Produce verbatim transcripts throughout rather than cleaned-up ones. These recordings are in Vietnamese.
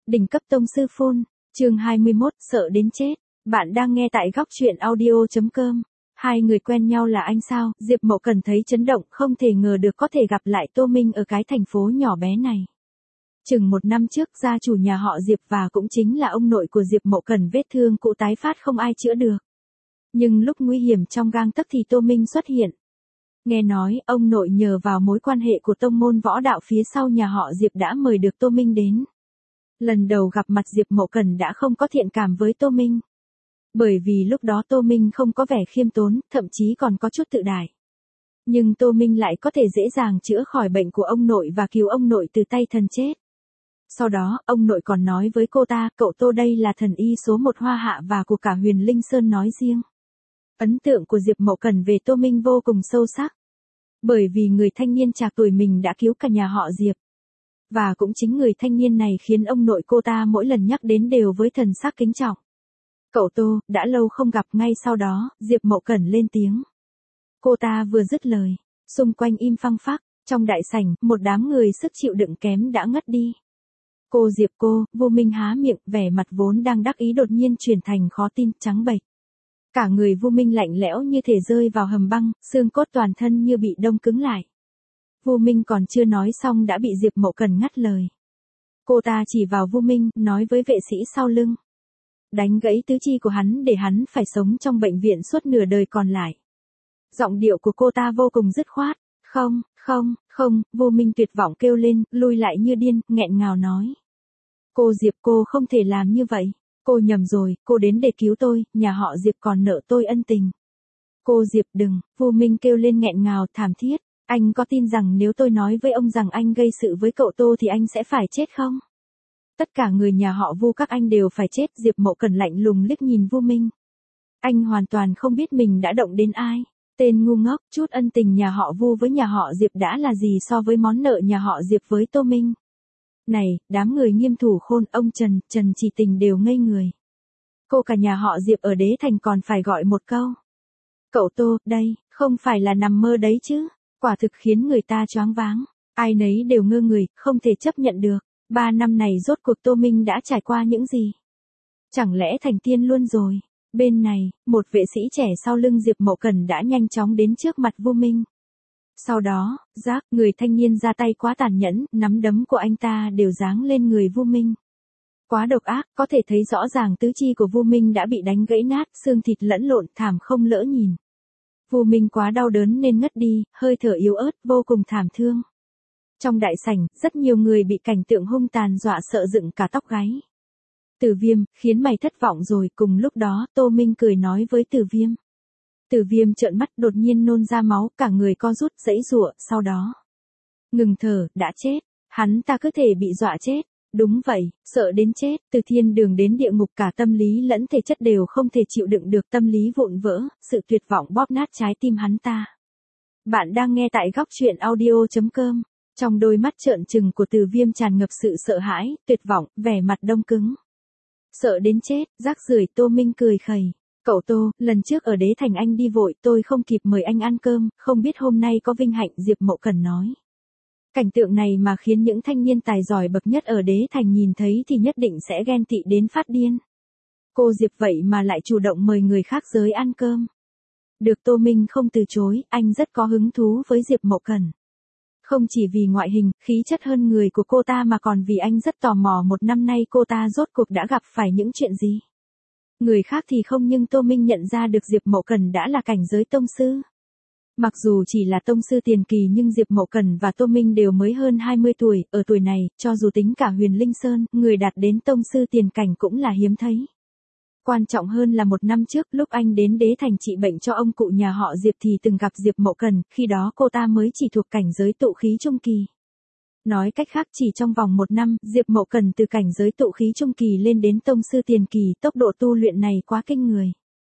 Đỉnh cấp tông sư phun, chương hai mươi mốt, sợ đến chết. Bạn đang nghe tại góc truyện audio chấm com. Hai người quen nhau là anh sao? Diệp Mậu Cần thấy chấn động, không thể ngờ được có thể gặp lại Tô Minh ở cái thành phố nhỏ bé này. Chừng một năm trước, gia chủ nhà họ Diệp và cũng chính là ông nội của Diệp Mậu Cần vết thương cũ tái phát không ai chữa được. Nhưng lúc nguy hiểm trong gang tấc thì Tô Minh xuất hiện. Nghe nói, ông nội nhờ vào mối quan hệ của tông môn võ đạo phía sau nhà họ Diệp đã mời được Tô Minh đến. Lần đầu gặp mặt Diệp Mậu Cần đã không có thiện cảm với Tô Minh. Bởi vì lúc đó Tô Minh không có vẻ khiêm tốn, thậm chí còn có chút tự đại. Nhưng Tô Minh lại có thể dễ dàng chữa khỏi bệnh của ông nội và cứu ông nội từ tay thần chết. Sau đó, ông nội còn nói với cô ta, cậu Tô đây là thần y số một Hoa Hạ và của cả Huyền Linh Sơn nói riêng. Ấn tượng của Diệp Mậu Cần về Tô Minh vô cùng sâu sắc. Bởi vì người thanh niên trạc tuổi mình đã cứu cả nhà họ Diệp. Và cũng chính người thanh niên này khiến ông nội cô ta mỗi lần nhắc đến đều với thần sắc kính trọng. Cậu Tô, đã lâu không gặp. Ngay sau đó, Diệp Mậu Cần lên tiếng. Cô ta vừa dứt lời, xung quanh im phăng phắc, trong đại sảnh, một đám người sức chịu đựng kém đã ngất đi. Cô Diệp cô, Vô Minh há miệng, vẻ mặt vốn đang đắc ý đột nhiên chuyển thành khó tin, trắng bệch. Cả người Vô Minh lạnh lẽo như thể rơi vào hầm băng, xương cốt toàn thân như bị đông cứng lại. Vô Minh còn chưa nói xong đã bị Diệp Mậu Cần ngắt lời. Cô ta chỉ vào Vô Minh, nói với vệ sĩ sau lưng. Đánh gãy tứ chi của hắn để hắn phải sống trong bệnh viện suốt nửa đời còn lại. Giọng điệu của cô ta vô cùng dứt khoát. Không, không, không, Vô Minh tuyệt vọng kêu lên, lùi lại như điên, nghẹn ngào nói. Cô Diệp cô không thể làm như vậy. Cô nhầm rồi, cô đến để cứu tôi, nhà họ Diệp còn nợ tôi ân tình. Cô Diệp đừng, Vô Minh kêu lên nghẹn ngào, thảm thiết. Anh có tin rằng nếu tôi nói với ông rằng anh gây sự với cậu Tô thì anh sẽ phải chết không? Tất cả người nhà họ Vu các anh đều phải chết. Diệp Mậu Cần lạnh lùng liếc nhìn Vô Minh. Anh hoàn toàn không biết mình đã động đến ai. Tên ngu ngốc, chút ân tình nhà họ Vu với nhà họ Diệp đã là gì so với món nợ nhà họ Diệp với Tô Minh? Này, đám người nghiêm thủ khôn, ông Trần, Trần Chỉ Tình đều ngây người. Cô cả nhà họ Diệp ở Đế Thành còn phải gọi một câu. Cậu Tô, đây, không phải là nằm mơ đấy chứ. Quả thực khiến người ta choáng váng. Ai nấy đều ngơ người, không thể chấp nhận được. Ba năm này rốt cuộc Tô Minh đã trải qua những gì? Chẳng lẽ thành tiên luôn rồi? Bên này, một vệ sĩ trẻ sau lưng Diệp Mậu Cần đã nhanh chóng đến trước mặt Vô Minh. Sau đó, giác, người thanh niên ra tay quá tàn nhẫn, nắm đấm của anh ta đều giáng lên người Vô Minh. Quá độc ác, có thể thấy rõ ràng tứ chi của Vô Minh đã bị đánh gãy nát, xương thịt lẫn lộn, thảm không lỡ nhìn. Vô Minh quá đau đớn nên ngất đi, hơi thở yếu ớt, vô cùng thảm thương. Trong đại sảnh, rất nhiều người bị cảnh tượng hung tàn dọa sợ dựng cả tóc gáy. Tử Viêm, khiến mày thất vọng rồi. Cùng lúc đó, Tô Minh cười nói với Tử Viêm. Tử Viêm trợn mắt đột nhiên nôn ra máu, cả người co rút giãy giụa, sau đó ngừng thở, đã chết. Hắn ta cứ thể bị dọa chết. Đúng vậy, sợ đến chết, từ thiên đường đến địa ngục cả tâm lý lẫn thể chất đều không thể chịu đựng được, tâm lý vụn vỡ, sự tuyệt vọng bóp nát trái tim hắn ta. Bạn đang nghe tại góc truyện audio chấm com. Trong đôi mắt trợn trừng của Từ Viêm tràn ngập sự sợ hãi, tuyệt vọng, vẻ mặt đông cứng. Sợ đến chết, rác rưởi. Tô Minh cười khẩy. Cậu Tô, lần trước ở Đế Thành anh đi vội, tôi không kịp mời anh ăn cơm, không biết hôm nay có vinh hạnh. Diệp Mậu Cần nói. Cảnh tượng này mà khiến những thanh niên tài giỏi bậc nhất ở Đế Thành nhìn thấy thì nhất định sẽ ghen tị đến phát điên. Cô Diệp vậy mà lại chủ động mời người khác giới ăn cơm. Được Tô Minh không từ chối, anh rất có hứng thú với Diệp Mậu Cần. Không chỉ vì ngoại hình, khí chất hơn người của cô ta mà còn vì anh rất tò mò một năm nay cô ta rốt cuộc đã gặp phải những chuyện gì. Người khác thì không nhưng Tô Minh nhận ra được Diệp Mậu Cần đã là cảnh giới tông sư. Mặc dù chỉ là tông sư tiền kỳ nhưng Diệp Mậu Cần và Tô Minh đều mới hơn hai mươi tuổi, ở tuổi này, cho dù tính cả Huyền Linh Sơn, người đạt đến tông sư tiền cảnh cũng là hiếm thấy. Quan trọng hơn là một năm trước lúc anh đến Đế Thành trị bệnh cho ông cụ nhà họ Diệp thì từng gặp Diệp Mậu Cần, khi đó cô ta mới chỉ thuộc cảnh giới tụ khí trung kỳ. Nói cách khác chỉ trong vòng một năm, Diệp Mậu Cần từ cảnh giới tụ khí trung kỳ lên đến tông sư tiền kỳ, tốc độ tu luyện này quá kinh người.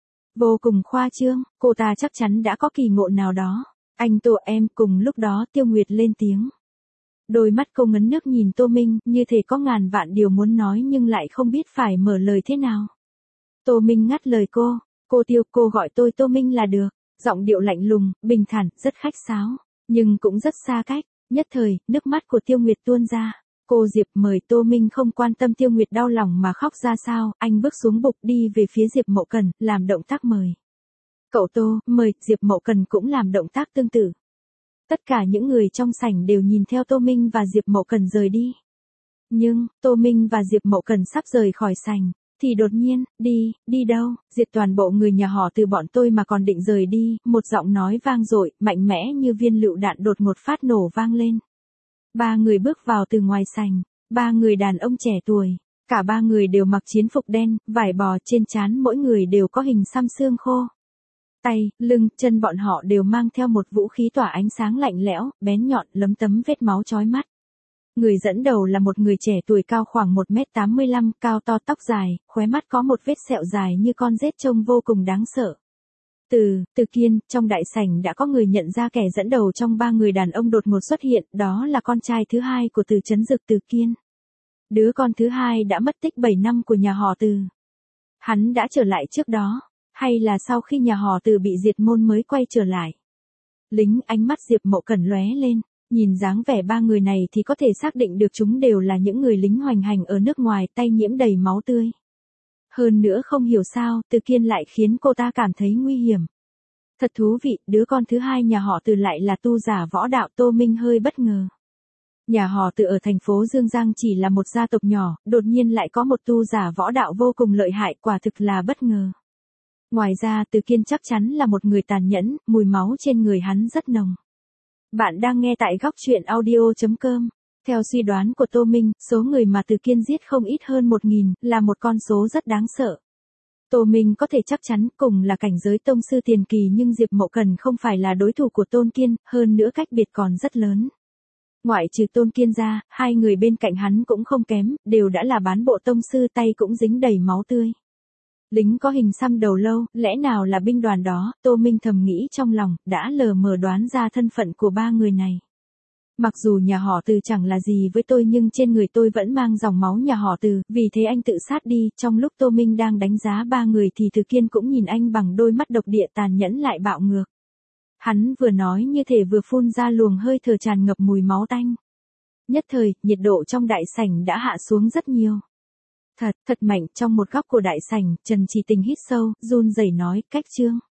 Vô cùng khoa trương, cô ta chắc chắn đã có kỳ ngộ nào đó. Anh Tô em, cùng lúc đó Tiêu Nguyệt lên tiếng. Đôi mắt cô ngấn nước nhìn Tô Minh, như thể có ngàn vạn điều muốn nói nhưng lại không biết phải mở lời thế nào. Tô Minh ngắt lời cô, cô Tiêu, cô gọi tôi Tô Minh là được. Giọng điệu lạnh lùng, bình thản, rất khách sáo, nhưng cũng rất xa cách. Nhất thời, nước mắt của Tiêu Nguyệt tuôn ra. Cô Diệp mời. Tô Minh không quan tâm Tiêu Nguyệt đau lòng mà khóc ra sao, anh bước xuống bục đi về phía Diệp Mậu Cần, làm động tác mời. Cậu Tô, mời. Diệp Mậu Cần cũng làm động tác tương tự. Tất cả những người trong sảnh đều nhìn theo Tô Minh và Diệp Mậu Cần rời đi. Nhưng, Tô Minh và Diệp Mậu Cần sắp rời khỏi sảnh, thì đột nhiên, đi, đi đâu, diệt toàn bộ người nhà họ Từ bọn tôi mà còn định rời đi, một giọng nói vang dội, mạnh mẽ như viên lựu đạn đột ngột phát nổ vang lên. Ba người bước vào từ ngoài sảnh, ba người đàn ông trẻ tuổi, cả ba người đều mặc chiến phục đen, vải bò, trên trán mỗi người đều có hình xăm xương khô. Tay, lưng, chân bọn họ đều mang theo một vũ khí tỏa ánh sáng lạnh lẽo, bén nhọn, lấm tấm vết máu chói mắt. Người dẫn đầu là một người trẻ tuổi cao khoảng một mét tám mươi lăm, cao to tóc dài, khóe mắt có một vết sẹo dài như con rết trông vô cùng đáng sợ. Từ, Từ Kiên, trong đại sảnh đã có người nhận ra kẻ dẫn đầu trong ba người đàn ông đột ngột xuất hiện, đó là con trai thứ hai của Từ Chấn Dực Từ Kiên. Đứa con thứ hai đã mất tích bảy năm của nhà họ Từ. Hắn đã trở lại trước đó, hay là sau khi nhà họ Từ bị diệt môn mới quay trở lại? Lính, ánh mắt Diệp Mậu Cần lóe lên, nhìn dáng vẻ ba người này thì có thể xác định được chúng đều là những người lính hoành hành ở nước ngoài, tay nhiễm đầy máu tươi. Hơn nữa không hiểu sao, Từ Kiên lại khiến cô ta cảm thấy nguy hiểm. Thật thú vị, đứa con thứ hai nhà họ Từ lại là tu giả võ đạo. Tô Minh hơi bất ngờ. Nhà họ Từ ở thành phố Dương Giang chỉ là một gia tộc nhỏ, đột nhiên lại có một tu giả võ đạo vô cùng lợi hại, quả thực là bất ngờ. Ngoài ra Từ Kiên chắc chắn là một người tàn nhẫn, mùi máu trên người hắn rất nồng. Bạn đang nghe tại góc truyện audio chấm com. Theo suy đoán của Tô Minh, số người mà Từ Kiên giết không ít hơn một nghìn, là một con số rất đáng sợ. Tô Minh có thể chắc chắn cùng là cảnh giới tông sư tiền kỳ nhưng Diệp Mậu Cần không phải là đối thủ của Tôn Kiên, hơn nữa cách biệt còn rất lớn. Ngoại trừ Tôn Kiên ra, hai người bên cạnh hắn cũng không kém, đều đã là bán bộ tông sư, tay cũng dính đầy máu tươi. Lính có hình xăm đầu lâu, lẽ nào là binh đoàn đó? Tô Minh thầm nghĩ trong lòng, đã lờ mờ đoán ra thân phận của ba người này. Mặc dù nhà họ Từ chẳng là gì với tôi nhưng trên người tôi vẫn mang dòng máu nhà họ Từ, vì thế anh tự sát đi. Trong lúc Tô Minh đang đánh giá ba người thì Từ Kiên cũng nhìn anh bằng đôi mắt độc địa tàn nhẫn lại bạo ngược. Hắn vừa nói như thể vừa phun ra luồng hơi thở tràn ngập mùi máu tanh. Nhất thời, nhiệt độ trong đại sảnh đã hạ xuống rất nhiều. Thật, thật mạnh. Trong một góc của đại sảnh, Trần Chỉ Tình hít sâu, run rẩy nói, cách chương.